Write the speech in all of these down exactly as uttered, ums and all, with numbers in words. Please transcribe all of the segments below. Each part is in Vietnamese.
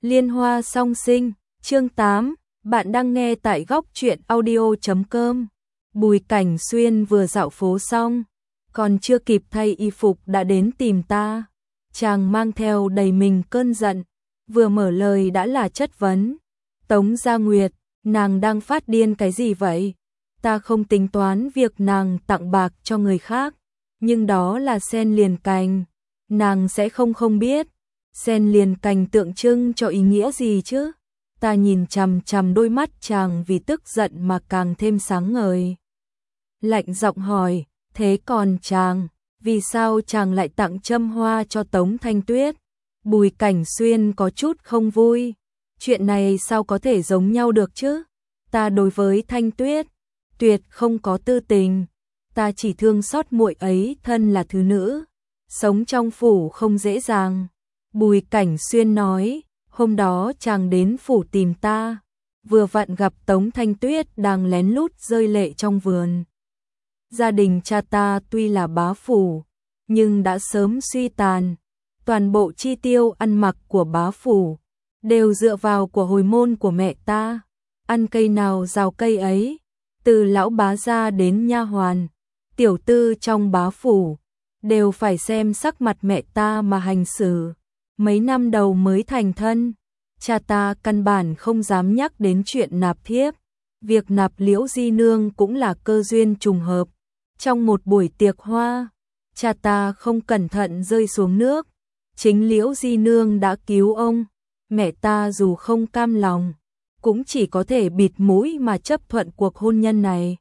Liên hoa song sinh, chương tám, bạn đang nghe tại góc truyện audio chấm com. Bùi Cảnh Xuyên vừa dạo phố xong, còn chưa kịp thay y phục đã đến tìm ta. Chàng mang theo đầy mình cơn giận, vừa mở lời đã là chất vấn. Tống Gia Nguyệt, nàng đang phát điên cái gì vậy? Ta không tính toán việc nàng tặng bạc cho người khác, nhưng đó là sen liền cành, nàng sẽ không không biết. Sen liền cành tượng trưng cho ý nghĩa gì chứ? Ta nhìn chằm chằm đôi mắt chàng vì tức giận mà càng thêm sáng ngời. Lạnh giọng hỏi, thế còn chàng, vì sao chàng lại tặng châm hoa cho Tống Thanh Tuyết? Bùi Cảnh Xuyên có chút không vui. Chuyện này sao có thể giống nhau được chứ? Ta đối với Thanh Tuyết, tuyệt không có tư tình. Ta chỉ thương xót muội ấy thân là thứ nữ. Sống trong phủ không dễ dàng. Bùi Cảnh Xuyên nói, hôm đó chàng đến phủ tìm ta, vừa vặn gặp Tống Thanh Tuyết đang lén lút rơi lệ trong vườn. Gia đình cha ta tuy là bá phủ, nhưng đã sớm suy tàn, toàn bộ chi tiêu ăn mặc của bá phủ đều dựa vào của hồi môn của mẹ ta, ăn cây nào rào cây ấy, từ lão bá gia đến nha hoàn, tiểu tư trong bá phủ đều phải xem sắc mặt mẹ ta mà hành xử. Mấy năm đầu mới thành thân, cha ta căn bản không dám nhắc đến chuyện nạp thiếp. Việc nạp Liễu Di Nương cũng là cơ duyên trùng hợp. Trong một buổi tiệc hoa, cha ta không cẩn thận rơi xuống nước. Chính Liễu Di Nương đã cứu ông. Mẹ ta dù không cam lòng, cũng chỉ có thể bịt mũi mà chấp thuận cuộc hôn nhân này.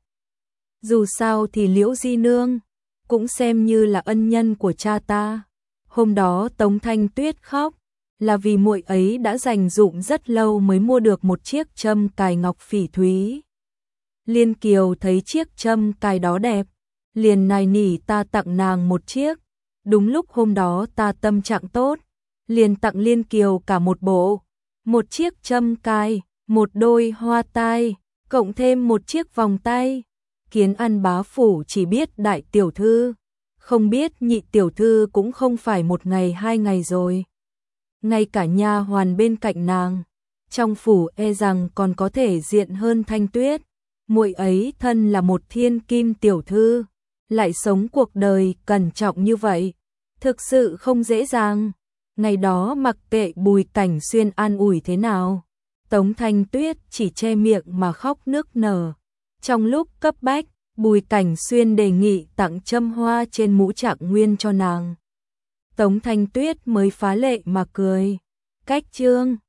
Dù sao thì Liễu Di Nương cũng xem như là ân nhân của cha ta. Hôm đó Tống Thanh Tuyết khóc, là vì muội ấy đã dành dụm rất lâu mới mua được một chiếc châm cài ngọc phỉ thúy. Liên Kiều thấy chiếc châm cài đó đẹp, liền nài nỉ ta tặng nàng một chiếc. Đúng lúc hôm đó ta tâm trạng tốt, liền tặng Liên Kiều cả một bộ, một chiếc châm cài, một đôi hoa tai, cộng thêm một chiếc vòng tay. Kiến An bá phủ chỉ biết đại tiểu thư, không biết nhị tiểu thư cũng không phải một ngày hai ngày rồi. Ngay cả nha hoàn bên cạnh nàng, trong phủ e rằng còn có thể diện hơn Thanh Tuyết. Muội ấy thân là một thiên kim tiểu thư, lại sống cuộc đời cẩn trọng như vậy, thực sự không dễ dàng. Ngày đó mặc kệ Bùi Cảnh Xuyên an ủi thế nào, Tống Thanh Tuyết chỉ che miệng mà khóc nức nở. Trong lúc cấp bách, Bùi Cảnh Xuyên đề nghị tặng châm hoa trên mũ Trạng Nguyên cho nàng. Tống Thanh Tuyết mới phá lệ mà cười. Cách chương